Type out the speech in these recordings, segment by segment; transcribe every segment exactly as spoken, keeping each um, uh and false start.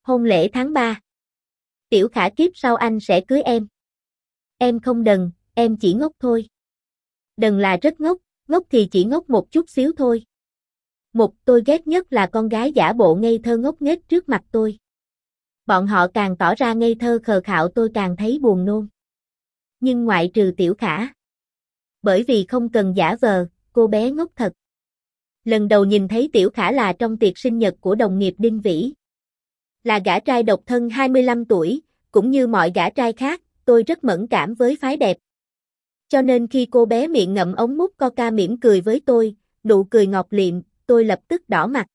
hôn lễ tháng ba. Tiểu Khả kiếp sau anh sẽ cưới em. Em không đần, em chỉ ngốc thôi. Đần là rất ngốc, ngốc thì chỉ ngốc một chút xíu thôi. Một, tôi ghét nhất là con gái giả bộ ngây thơ ngốc nghếch trước mặt tôi. Bọn họ càng tỏ ra ngây thơ khờ khạo tôi càng thấy buồn nôn. Nhưng ngoại trừ Tiểu Khả. Bởi vì không cần giả vờ, cô bé ngốc thật. Lần đầu nhìn thấy Tiểu Khả là trong tiệc sinh nhật của đồng nghiệp Đinh Vĩ. Là gã trai độc thân hai mươi lăm tuổi, cũng như mọi gã trai khác, tôi rất mẫn cảm với phái đẹp. Cho nên khi cô bé miệng ngậm ống mút Coca mỉm cười với tôi, nụ cười ngọt liệm, tôi lập tức đỏ mặt.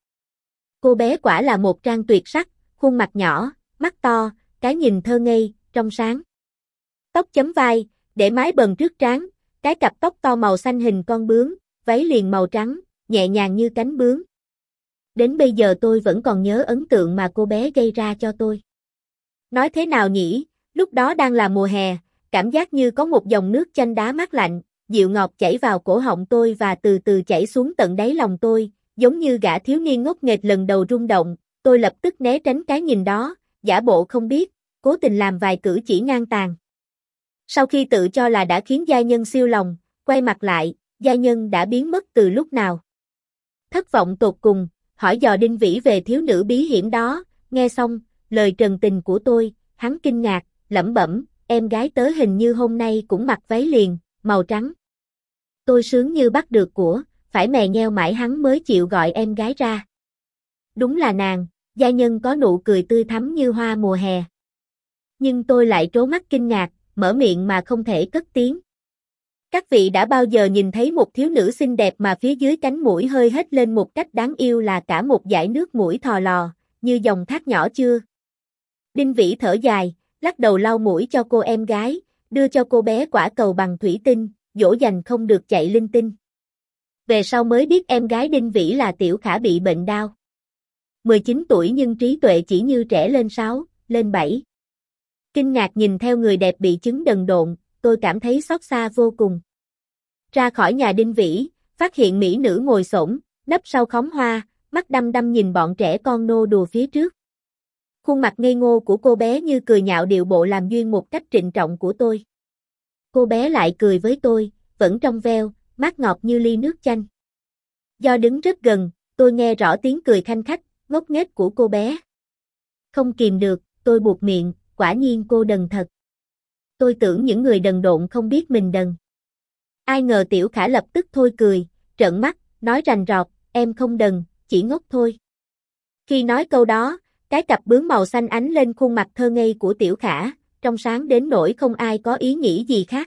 Cô bé quả là một trang tuyệt sắc, khuôn mặt nhỏ, mắt to, cái nhìn thơ ngây, trong sáng. Tóc chấm vai, để mái bần trước trán, cái cặp tóc to màu xanh hình con bướm, váy liền màu trắng, nhẹ nhàng như cánh bướm. Đến bây giờ tôi vẫn còn nhớ ấn tượng mà cô bé gây ra cho tôi. Nói thế nào nhỉ, lúc đó đang là mùa hè, cảm giác như có một dòng nước chanh đá mát lạnh, dịu ngọt chảy vào cổ họng tôi và từ từ chảy xuống tận đáy lòng tôi, giống như gã thiếu niên ngốc nghếch lần đầu rung động, tôi lập tức né tránh cái nhìn đó, giả bộ không biết, cố tình làm vài cử chỉ ngang tàn. Sau khi tự cho là đã khiến giai nhân siêu lòng, quay mặt lại, giai nhân đã biến mất từ lúc nào. Thất vọng tột cùng, hỏi dò Đinh Vĩ về thiếu nữ bí hiểm đó, nghe xong, lời trần tình của tôi, hắn kinh ngạc, lẩm bẩm, em gái tớ hình như hôm nay cũng mặc váy liền, màu trắng. Tôi sướng như bắt được của, phải mè nheo mãi hắn mới chịu gọi em gái ra. Đúng là nàng, giai nhân có nụ cười tươi thắm như hoa mùa hè. Nhưng tôi lại trố mắt kinh ngạc, mở miệng mà không thể cất tiếng. Các vị đã bao giờ nhìn thấy một thiếu nữ xinh đẹp mà phía dưới cánh mũi hơi hết lên một cách đáng yêu là cả một dải nước mũi thò lò, như dòng thác nhỏ chưa? Đinh Vĩ thở dài, lắc đầu lau mũi cho cô em gái, đưa cho cô bé quả cầu bằng thủy tinh, dỗ dành không được chạy linh tinh. Về sau mới biết em gái Đinh Vĩ là Tiểu Khả bị bệnh đau. mười chín tuổi nhưng trí tuệ chỉ như trẻ lên sáu, lên bảy. Kinh ngạc nhìn theo người đẹp bị chứng đần độn, tôi cảm thấy xót xa vô cùng. Ra khỏi nhà Đinh Vĩ, phát hiện mỹ nữ ngồi xổm, nấp sau khóm hoa, mắt đăm đăm nhìn bọn trẻ con nô đùa phía trước. Khuôn mặt ngây ngô của cô bé như cười nhạo điệu bộ làm duyên một cách trịnh trọng của tôi. Cô bé lại cười với tôi, vẫn trong veo, mát ngọt như ly nước chanh. Do đứng rất gần, tôi nghe rõ tiếng cười khanh khách, ngốc nghếch của cô bé. Không kìm được, tôi buột miệng, quả nhiên cô đần thật. Tôi tưởng những người đần độn không biết mình đần. Ai ngờ Tiểu Khả lập tức thôi cười, trợn mắt, nói rành rọt, em không đần, chỉ ngốc thôi. Khi nói câu đó, cái cặp bướm màu xanh ánh lên khuôn mặt thơ ngây của Tiểu Khả, trong sáng đến nỗi không ai có ý nghĩ gì khác.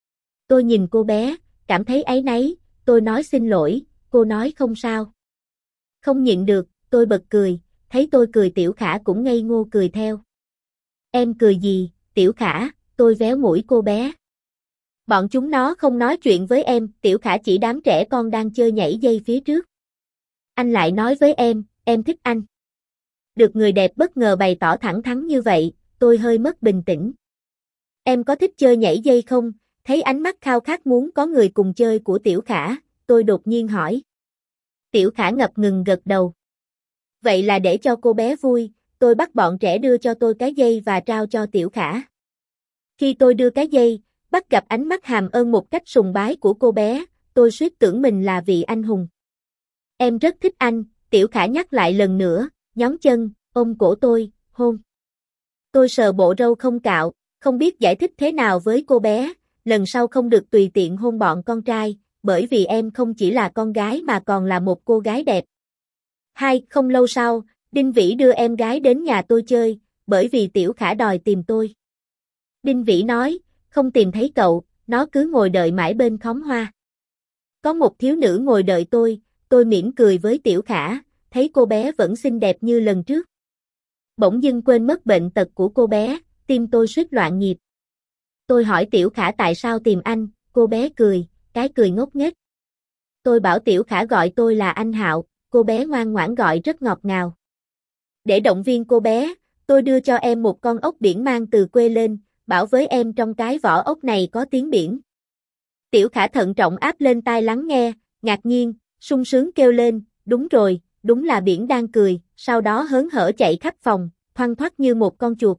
Tôi nhìn cô bé, cảm thấy áy náy, tôi nói xin lỗi, cô nói không sao. Không nhịn được, tôi bật cười, thấy tôi cười Tiểu Khả cũng ngây ngô cười theo. Em cười gì, Tiểu Khả, tôi véo mũi cô bé. Bọn chúng nó không nói chuyện với em, Tiểu Khả chỉ đám trẻ con đang chơi nhảy dây phía trước. Anh lại nói với em, em thích anh. Được người đẹp bất ngờ bày tỏ thẳng thắn như vậy, tôi hơi mất bình tĩnh. Em có thích chơi nhảy dây không? Thấy ánh mắt khao khát muốn có người cùng chơi của Tiểu Khả, tôi đột nhiên hỏi. Tiểu Khả ngập ngừng gật đầu. Vậy là để cho cô bé vui, tôi bắt bọn trẻ đưa cho tôi cái dây và trao cho Tiểu Khả. Khi tôi đưa cái dây, bắt gặp ánh mắt hàm ơn một cách sùng bái của cô bé, tôi suýt tưởng mình là vị anh hùng. Em rất thích anh, Tiểu Khả nhắc lại lần nữa, nhón chân, ôm cổ tôi, hôn. Tôi sờ bộ râu không cạo, không biết giải thích thế nào với cô bé, lần sau không được tùy tiện hôn bọn con trai, bởi vì em không chỉ là con gái mà còn là một cô gái đẹp. Hai, không lâu sau, Đinh Vĩ đưa em gái đến nhà tôi chơi, bởi vì Tiểu Khả đòi tìm tôi. Đinh Vĩ nói, không tìm thấy cậu, nó cứ ngồi đợi mãi bên khóm hoa. Có một thiếu nữ ngồi đợi tôi, tôi mỉm cười với Tiểu Khả, thấy cô bé vẫn xinh đẹp như lần trước. Bỗng dưng quên mất bệnh tật của cô bé, tim tôi suýt loạn nhịp. Tôi hỏi Tiểu Khả tại sao tìm anh, cô bé cười, cái cười ngốc nghếch. Tôi bảo Tiểu Khả gọi tôi là anh Hạo, cô bé ngoan ngoãn gọi rất ngọt ngào. Để động viên cô bé, tôi đưa cho em một con ốc biển mang từ quê lên, bảo với em trong cái vỏ ốc này có tiếng biển. Tiểu Khả thận trọng áp lên tai lắng nghe, ngạc nhiên, sung sướng kêu lên, đúng rồi, đúng là biển đang cười, sau đó hớn hở chạy khắp phòng, thoăn thoắt như một con chuột.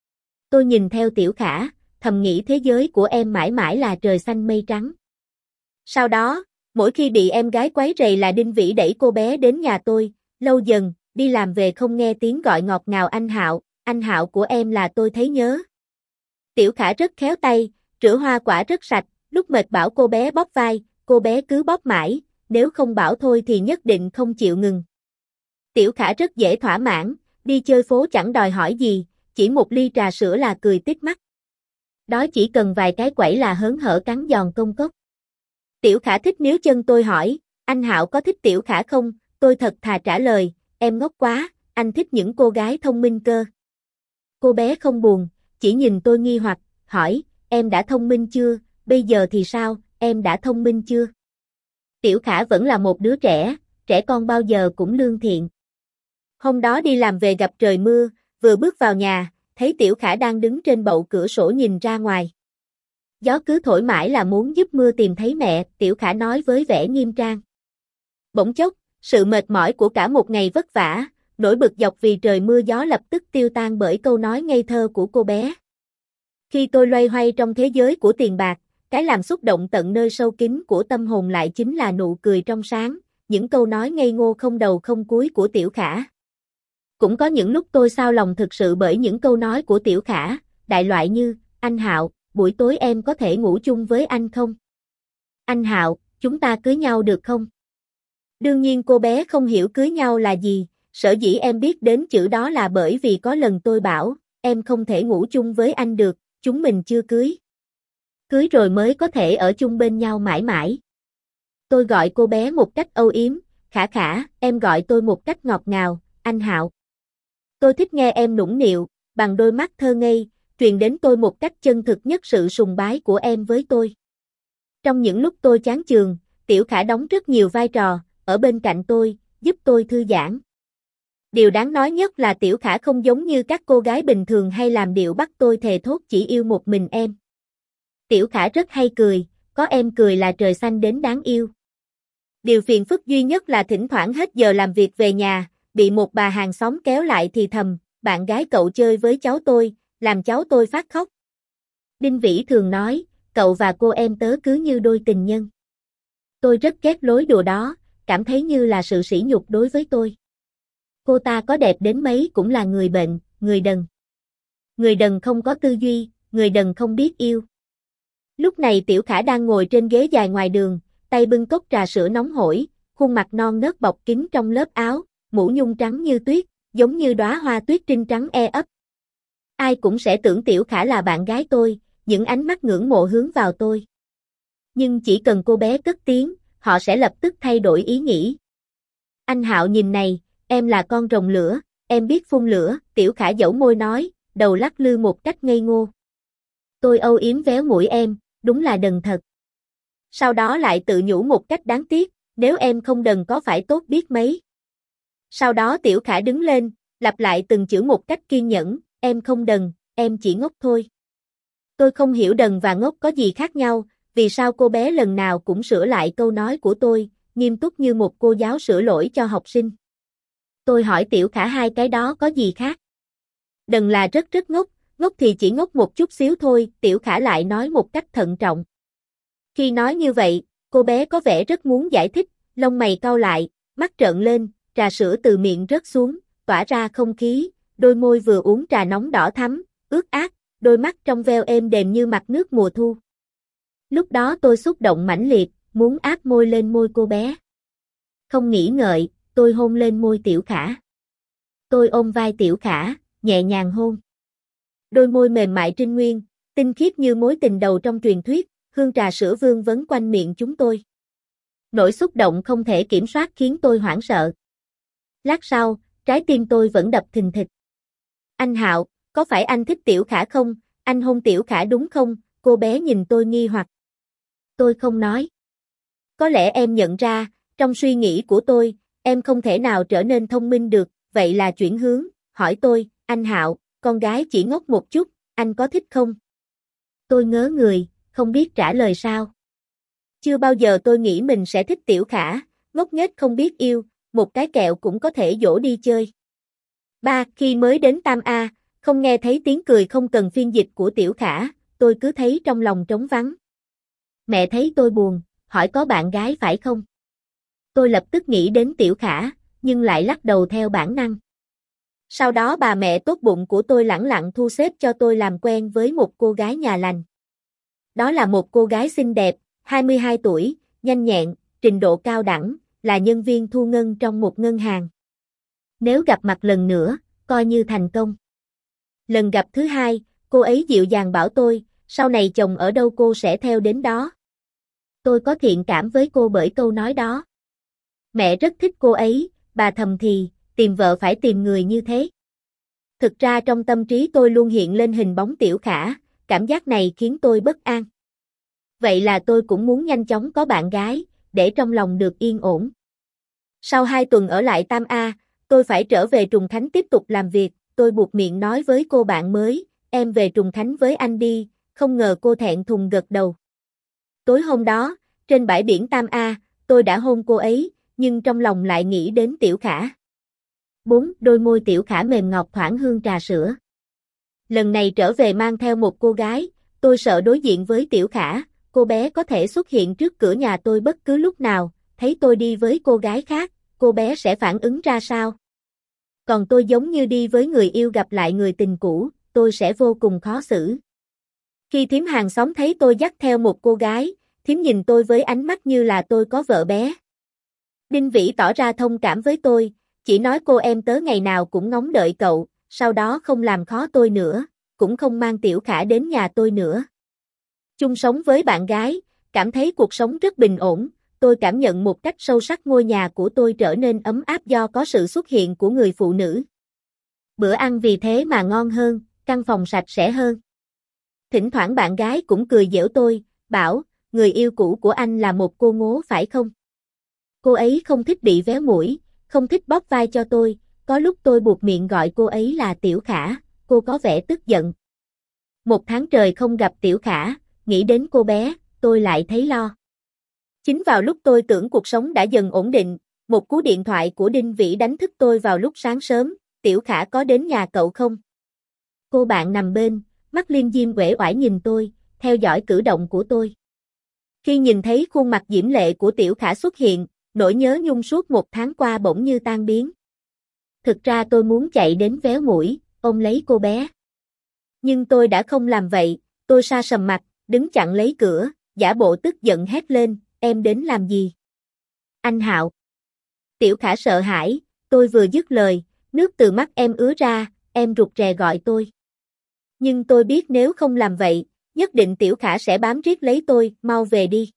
Tôi nhìn theo Tiểu Khả, thầm nghĩ thế giới của em mãi mãi là trời xanh mây trắng. Sau đó, mỗi khi bị em gái quấy rầy là Đinh Vĩ đẩy cô bé đến nhà tôi, lâu dần, đi làm về không nghe tiếng gọi ngọt ngào anh Hạo, anh Hạo của em là tôi thấy nhớ. Tiểu Khả rất khéo tay, rửa hoa quả rất sạch, lúc mệt bảo cô bé bóp vai, cô bé cứ bóp mãi, nếu không bảo thôi thì nhất định không chịu ngừng. Tiểu Khả rất dễ thỏa mãn, đi chơi phố chẳng đòi hỏi gì, chỉ một ly trà sữa là cười tít mắt. Đó chỉ cần vài cái quẩy là hớn hở cắn giòn công cốc. Tiểu Khả thích níu chân tôi hỏi, anh Hạo có thích Tiểu Khả không? Tôi thật thà trả lời, em ngốc quá, anh thích những cô gái thông minh cơ. Cô bé không buồn, chỉ nhìn tôi nghi hoặc, hỏi, em đã thông minh chưa, bây giờ thì sao, em đã thông minh chưa? Tiểu Khả vẫn là một đứa trẻ, trẻ con bao giờ cũng lương thiện. Hôm đó đi làm về gặp trời mưa, vừa bước vào nhà, thấy Tiểu Khả đang đứng trên bậu cửa sổ nhìn ra ngoài. Gió cứ thổi mãi là muốn giúp mưa tìm thấy mẹ, Tiểu Khả nói với vẻ nghiêm trang. Bỗng chốc, sự mệt mỏi của cả một ngày vất vả, nỗi bực dọc vì trời mưa gió lập tức tiêu tan bởi câu nói ngây thơ của cô bé. Khi tôi loay hoay trong thế giới của tiền bạc, cái làm xúc động tận nơi sâu kín của tâm hồn lại chính là nụ cười trong sáng, những câu nói ngây ngô không đầu không cuối của Tiểu Khả. Cũng có những lúc tôi xao lòng thực sự bởi những câu nói của Tiểu Khả, đại loại như, anh Hạo, buổi tối em có thể ngủ chung với anh không? Anh Hạo, chúng ta cưới nhau được không? Đương nhiên cô bé không hiểu cưới nhau là gì, sở dĩ em biết đến chữ đó là bởi vì có lần tôi bảo, em không thể ngủ chung với anh được, chúng mình chưa cưới. Cưới rồi mới có thể ở chung bên nhau mãi mãi. Tôi gọi cô bé một cách âu yếm, Khả Khả, em gọi tôi một cách ngọt ngào, anh Hạo. Tôi thích nghe em nũng nịu, bằng đôi mắt thơ ngây, truyền đến tôi một cách chân thực nhất sự sùng bái của em với tôi. Trong những lúc tôi chán chường, Tiểu Khả đóng rất nhiều vai trò, ở bên cạnh tôi, giúp tôi thư giãn. Điều đáng nói nhất là Tiểu Khả không giống như các cô gái bình thường hay làm điệu bắt tôi thề thốt chỉ yêu một mình em. Tiểu Khả rất hay cười, có em cười là trời xanh đến đáng yêu. Điều phiền phức duy nhất là thỉnh thoảng hết giờ làm việc về nhà, bị một bà hàng xóm kéo lại thì thầm, bạn gái cậu chơi với cháu tôi, làm cháu tôi phát khóc. Đinh Vĩ thường nói, cậu và cô em tớ cứ như đôi tình nhân. Tôi rất ghét lối đùa đó, cảm thấy như là sự sỉ nhục đối với tôi. Cô ta có đẹp đến mấy cũng là người bệnh, người đần. Người đần không có tư duy, người đần không biết yêu. Lúc này Tiểu Khả đang ngồi trên ghế dài ngoài đường, tay bưng cốc trà sữa nóng hổi, khuôn mặt non nớt bọc kín trong lớp áo, mũ nhung trắng như tuyết, giống như đóa hoa tuyết trinh trắng e ấp. Ai cũng sẽ tưởng Tiểu Khả là bạn gái tôi, những ánh mắt ngưỡng mộ hướng vào tôi. Nhưng chỉ cần cô bé cất tiếng, họ sẽ lập tức thay đổi ý nghĩ. Anh Hạo nhìn này, em là con rồng lửa, em biết phun lửa, Tiểu Khả dẫu môi nói, đầu lắc lư một cách ngây ngô. Tôi âu yếm véo mũi em, đúng là đần thật. Sau đó lại tự nhủ một cách đáng tiếc, nếu em không đần có phải tốt biết mấy. Sau đó Tiểu Khả đứng lên, lặp lại từng chữ một cách kiên nhẫn, em không đần, em chỉ ngốc thôi. Tôi không hiểu đần và ngốc có gì khác nhau, vì sao cô bé lần nào cũng sửa lại câu nói của tôi, nghiêm túc như một cô giáo sửa lỗi cho học sinh. Tôi hỏi Tiểu Khả hai cái đó có gì khác? Đần là rất rất ngốc, ngốc thì chỉ ngốc một chút xíu thôi, Tiểu Khả lại nói một cách thận trọng. Khi nói như vậy, cô bé có vẻ rất muốn giải thích, lông mày cau lại, mắt trợn lên, trà sữa từ miệng rớt xuống, tỏa ra không khí, đôi môi vừa uống trà nóng đỏ thắm, ướt át, đôi mắt trong veo êm đềm như mặt nước mùa thu. Lúc đó tôi xúc động mãnh liệt, muốn áp môi lên môi cô bé. Không nghĩ ngợi, tôi hôn lên môi Tiểu Khả. Tôi ôm vai Tiểu Khả, nhẹ nhàng hôn. Đôi môi mềm mại trinh nguyên, tinh khiết như mối tình đầu trong truyền thuyết, hương trà sữa vương vấn quanh miệng chúng tôi. Nỗi xúc động không thể kiểm soát khiến tôi hoảng sợ. Lát sau, trái tim tôi vẫn đập thình thịch. Anh Hạo, có phải anh thích Tiểu Khả không? Anh hôn Tiểu Khả đúng không? Cô bé nhìn tôi nghi hoặc. Tôi không nói. Có lẽ em nhận ra, trong suy nghĩ của tôi, em không thể nào trở nên thông minh được, vậy là chuyển hướng, hỏi tôi, anh Hạo, con gái chỉ ngốc một chút, anh có thích không? Tôi ngớ người, không biết trả lời sao. Chưa bao giờ tôi nghĩ mình sẽ thích Tiểu Khả, ngốc nghếch không biết yêu, một cái kẹo cũng có thể dỗ đi chơi. Ba, khi mới đến Tam A, không nghe thấy tiếng cười không cần phiên dịch của Tiểu Khả, tôi cứ thấy trong lòng trống vắng. Mẹ thấy tôi buồn, hỏi có bạn gái phải không? Tôi lập tức nghĩ đến Tiểu Khả, nhưng lại lắc đầu theo bản năng. Sau đó bà mẹ tốt bụng của tôi lẳng lặng thu xếp cho tôi làm quen với một cô gái nhà lành. Đó là một cô gái xinh đẹp, hai mươi hai tuổi, nhanh nhẹn, trình độ cao đẳng, là nhân viên thu ngân trong một ngân hàng. Nếu gặp mặt lần nữa, coi như thành công. Lần gặp thứ hai, cô ấy dịu dàng bảo tôi, sau này chồng ở đâu cô sẽ theo đến đó. Tôi có thiện cảm với cô bởi câu nói đó. Mẹ rất thích cô ấy, bà thầm thì, tìm vợ phải tìm người như thế. Thực ra trong tâm trí tôi luôn hiện lên hình bóng Tiểu Khả, cảm giác này khiến tôi bất an. Vậy là tôi cũng muốn nhanh chóng có bạn gái, để trong lòng được yên ổn. Sau hai tuần ở lại Tam A, tôi phải trở về Trùng Khánh tiếp tục làm việc, tôi buộc miệng nói với cô bạn mới, em về Trùng Khánh với anh đi, không ngờ cô thẹn thùng gật đầu. Tối hôm đó, trên bãi biển Tam A, tôi đã hôn cô ấy, nhưng trong lòng lại nghĩ đến Tiểu Khả. Bốn. Đôi môi Tiểu Khả mềm ngọt thoảng hương trà sữa. Lần này trở về mang theo một cô gái, tôi sợ đối diện với Tiểu Khả, cô bé có thể xuất hiện trước cửa nhà tôi bất cứ lúc nào, thấy tôi đi với cô gái khác, cô bé sẽ phản ứng ra sao? Còn tôi giống như đi với người yêu gặp lại người tình cũ, tôi sẽ vô cùng khó xử. Khi thím hàng xóm thấy tôi dắt theo một cô gái, thím nhìn tôi với ánh mắt như là tôi có vợ bé. Đinh Vĩ tỏ ra thông cảm với tôi, chỉ nói cô em tớ ngày nào cũng ngóng đợi cậu, sau đó không làm khó tôi nữa, cũng không mang Tiểu Khả đến nhà tôi nữa. Chung sống với bạn gái, cảm thấy cuộc sống rất bình ổn, tôi cảm nhận một cách sâu sắc ngôi nhà của tôi trở nên ấm áp do có sự xuất hiện của người phụ nữ. Bữa ăn vì thế mà ngon hơn, căn phòng sạch sẽ hơn. Thỉnh thoảng bạn gái cũng cười giễu tôi, bảo, người yêu cũ của anh là một cô ngố phải không? Cô ấy không thích bị véo mũi, không thích bóp vai cho tôi, có lúc tôi buộc miệng gọi cô ấy là Tiểu Khả, cô có vẻ tức giận. Một tháng trời không gặp Tiểu Khả, nghĩ đến cô bé, tôi lại thấy lo. Chính vào lúc tôi tưởng cuộc sống đã dần ổn định, một cú điện thoại của Đinh Vĩ đánh thức tôi vào lúc sáng sớm, Tiểu Khả có đến nhà cậu không? Cô bạn nằm bên, mắt liêm diêm uể oải nhìn tôi, theo dõi cử động của tôi. Khi nhìn thấy khuôn mặt diễm lệ của Tiểu Khả xuất hiện, nỗi nhớ nhung suốt một tháng qua bỗng như tan biến. Thực ra tôi muốn chạy đến véo mũi, ôm lấy cô bé. Nhưng tôi đã không làm vậy, tôi sa sầm mặt, đứng chặn lấy cửa, giả bộ tức giận hét lên, em đến làm gì? Anh Hạo. Tiểu Khả sợ hãi, tôi vừa dứt lời, nước từ mắt em ứa ra, em rụt rè gọi tôi. Nhưng tôi biết nếu không làm vậy, nhất định Tiểu Khả sẽ bám riết lấy tôi, mau về đi.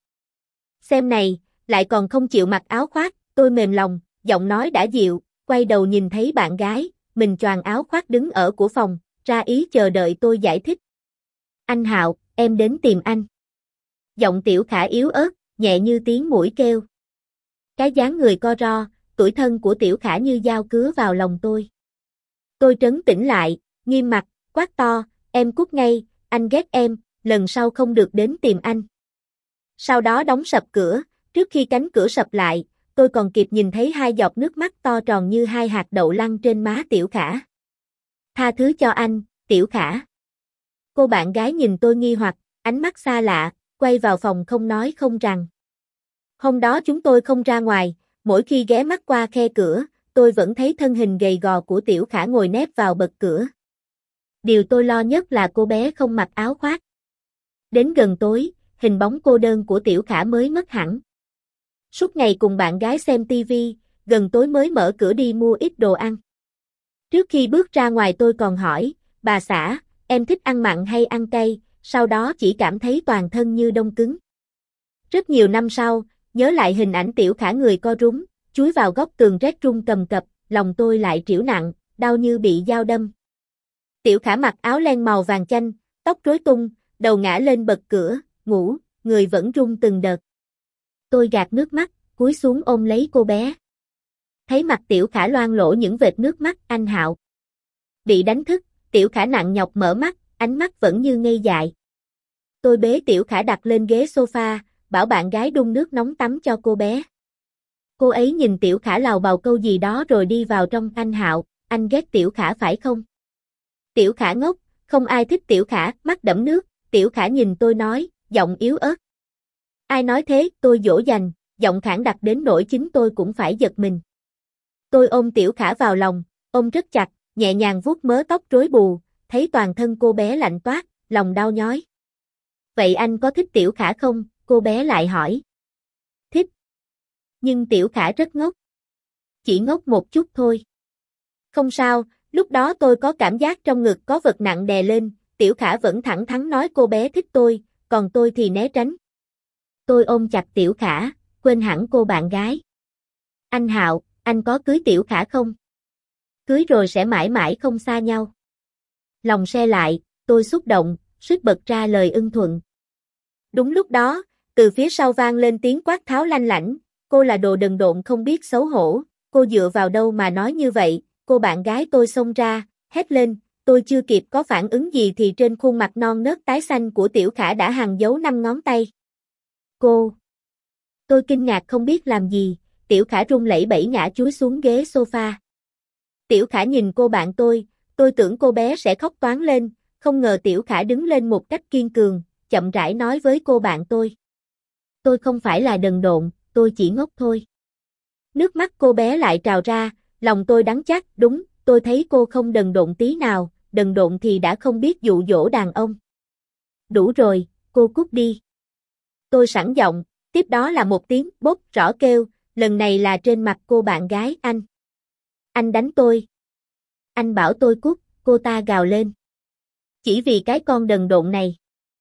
Xem này, lại còn không chịu mặc áo khoác, tôi mềm lòng, giọng nói đã dịu, quay đầu nhìn thấy bạn gái, mình choàng áo khoác đứng ở của phòng, ra ý chờ đợi tôi giải thích. Anh Hạo, em đến tìm anh. Giọng Tiểu Khả yếu ớt, nhẹ như tiếng muỗi kêu. Cái dáng người co ro, tuổi thân của Tiểu Khả như dao cứa vào lòng tôi. Tôi trấn tĩnh lại, nghiêm mặt, quát to, em cút ngay, anh ghét em, lần sau không được đến tìm anh. Sau đó đóng sập cửa, trước khi cánh cửa sập lại, tôi còn kịp nhìn thấy hai giọt nước mắt to tròn như hai hạt đậu lăn trên má Tiểu Khả. Tha thứ cho anh, Tiểu Khả. Cô bạn gái nhìn tôi nghi hoặc, ánh mắt xa lạ, quay vào phòng không nói không rằng. Hôm đó chúng tôi không ra ngoài, mỗi khi ghé mắt qua khe cửa, tôi vẫn thấy thân hình gầy gò của Tiểu Khả ngồi nép vào bậc cửa. Điều tôi lo nhất là cô bé không mặc áo khoác. Đến gần tối, hình bóng cô đơn của Tiểu Khả mới mất hẳn. Suốt ngày cùng bạn gái xem tivi, gần tối mới mở cửa đi mua ít đồ ăn. Trước khi bước ra ngoài tôi còn hỏi, bà xã, em thích ăn mặn hay ăn cay, sau đó chỉ cảm thấy toàn thân như đông cứng. Rất nhiều năm sau, nhớ lại hình ảnh Tiểu Khả người co rúm, chúi vào góc tường rét run cầm cập, lòng tôi lại trĩu nặng, đau như bị dao đâm. Tiểu Khả mặc áo len màu vàng chanh, tóc rối tung, đầu ngã lên bậc cửa, ngủ, người vẫn run từng đợt. Tôi gạt nước mắt, cúi xuống ôm lấy cô bé. Thấy mặt Tiểu Khả loang lổ những vệt nước mắt, anh Hạo. Bị đánh thức, Tiểu Khả nặng nhọc mở mắt, ánh mắt vẫn như ngây dại. Tôi bế Tiểu Khả đặt lên ghế sofa, bảo bạn gái đun nước nóng tắm cho cô bé. Cô ấy nhìn Tiểu Khả lào bào câu gì đó rồi đi vào trong. Anh Hạo, anh ghét Tiểu Khả phải không? Tiểu Khả ngốc, không ai thích Tiểu Khả, mắt đẫm nước, Tiểu Khả nhìn tôi nói, giọng yếu ớt. Ai nói thế, tôi dỗ dành, giọng khản đặc đến nỗi chính tôi cũng phải giật mình. Tôi ôm Tiểu Khả vào lòng, ôm rất chặt, nhẹ nhàng vuốt mớ tóc rối bù, thấy toàn thân cô bé lạnh toát, lòng đau nhói. Vậy anh có thích Tiểu Khả không? Cô bé lại hỏi. Thích. Nhưng Tiểu Khả rất ngốc. Chỉ ngốc một chút thôi. Không sao, lúc đó tôi có cảm giác trong ngực có vật nặng đè lên, Tiểu Khả vẫn thẳng thắn nói cô bé thích tôi, còn tôi thì né tránh. Tôi ôm chặt Tiểu Khả, quên hẳn cô bạn gái. Anh Hạo, anh có cưới Tiểu Khả không? Cưới rồi sẽ mãi mãi không xa nhau. Lòng se lại, tôi xúc động, suýt bật ra lời ưng thuận. Đúng lúc đó, từ phía sau vang lên tiếng quát tháo lanh lảnh, cô là đồ đần độn không biết xấu hổ, cô dựa vào đâu mà nói như vậy, cô bạn gái tôi xông ra, hét lên, tôi chưa kịp có phản ứng gì thì trên khuôn mặt non nớt tái xanh của Tiểu Khả đã hằn dấu năm ngón tay. Cô! Tôi kinh ngạc không biết làm gì, Tiểu Khả run lẩy bẩy ngã chúi xuống ghế sofa. Tiểu Khả nhìn cô bạn tôi, tôi tưởng cô bé sẽ khóc toáng lên, không ngờ Tiểu Khả đứng lên một cách kiên cường, chậm rãi nói với cô bạn tôi. Tôi không phải là đần độn, tôi chỉ ngốc thôi. Nước mắt cô bé lại trào ra, lòng tôi đắng chát, đúng, tôi thấy cô không đần độn tí nào, đần độn thì đã không biết dụ dỗ đàn ông. Đủ rồi, cô cút đi. Tôi sẵn giọng, tiếp đó là một tiếng bốp rõ kêu, lần này là trên mặt cô bạn gái anh. Anh đánh tôi. Anh bảo tôi cút, cô ta gào lên. Chỉ vì cái con đần độn này.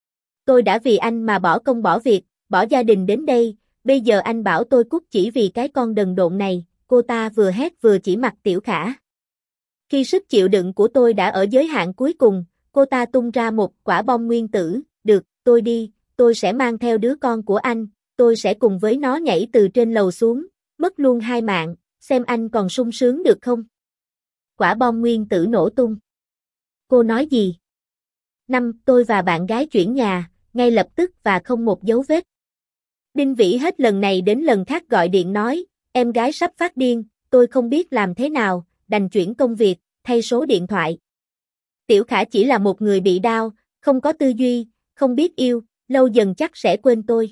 Tôi đã vì anh mà bỏ công bỏ việc, bỏ gia đình đến đây, bây giờ anh bảo tôi cút chỉ vì cái con đần độn này, cô ta vừa hét vừa chỉ mặt Tiểu Khả. Khi sức chịu đựng của tôi đã ở giới hạn cuối cùng, cô ta tung ra một quả bom nguyên tử, được, tôi đi, tôi sẽ mang theo đứa con của anh, tôi sẽ cùng với nó nhảy từ trên lầu xuống, mất luôn hai mạng, xem anh còn sung sướng được không? Quả bom nguyên tử nổ tung. Cô nói gì? Năm, tôi và bạn gái chuyển nhà, ngay lập tức và không một dấu vết. Đinh Vĩ hết lần này đến lần khác gọi điện nói, em gái sắp phát điên, tôi không biết làm thế nào, đành chuyển công việc, thay số điện thoại. Tiểu Khả chỉ là một người bị đau, không có tư duy, không biết yêu, lâu dần chắc sẽ quên tôi.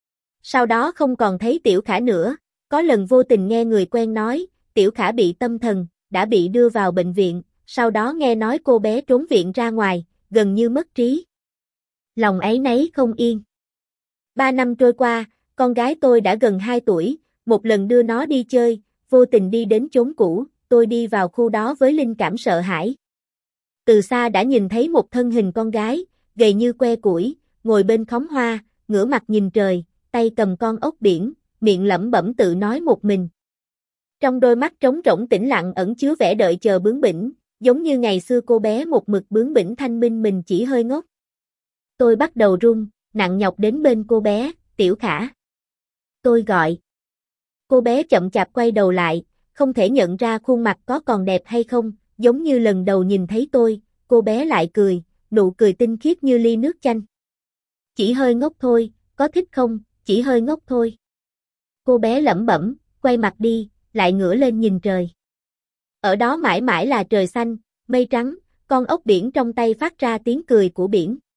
Sau đó không còn thấy Tiểu Khả nữa, có lần vô tình nghe người quen nói, Tiểu Khả bị tâm thần, đã bị đưa vào bệnh viện, sau đó nghe nói cô bé trốn viện ra ngoài, gần như mất trí. Lòng áy náy không yên. Ba năm trôi qua, con gái tôi đã gần hai tuổi, một lần đưa nó đi chơi, vô tình đi đến chốn cũ, tôi đi vào khu đó với linh cảm sợ hãi. Từ xa đã nhìn thấy một thân hình con gái, gầy như que củi, ngồi bên khóm hoa, ngửa mặt nhìn trời, tay cầm con ốc biển, miệng lẩm bẩm tự nói một mình. Trong đôi mắt trống rỗng tĩnh lặng ẩn chứa vẻ đợi chờ bướng bỉnh, giống như ngày xưa cô bé một mực bướng bỉnh thanh minh mình chỉ hơi ngốc. Tôi bắt đầu run, nặng nhọc đến bên cô bé, Tiểu Khả. Tôi gọi. Cô bé chậm chạp quay đầu lại, không thể nhận ra khuôn mặt có còn đẹp hay không, giống như lần đầu nhìn thấy tôi, cô bé lại cười, nụ cười tinh khiết như ly nước chanh. Chỉ hơi ngốc thôi, có thích không, chỉ hơi ngốc thôi. Cô bé lẩm bẩm, quay mặt đi, lại ngửa lên nhìn trời. Ở đó mãi mãi là trời xanh, mây trắng, con ốc biển trong tay phát ra tiếng cười của biển.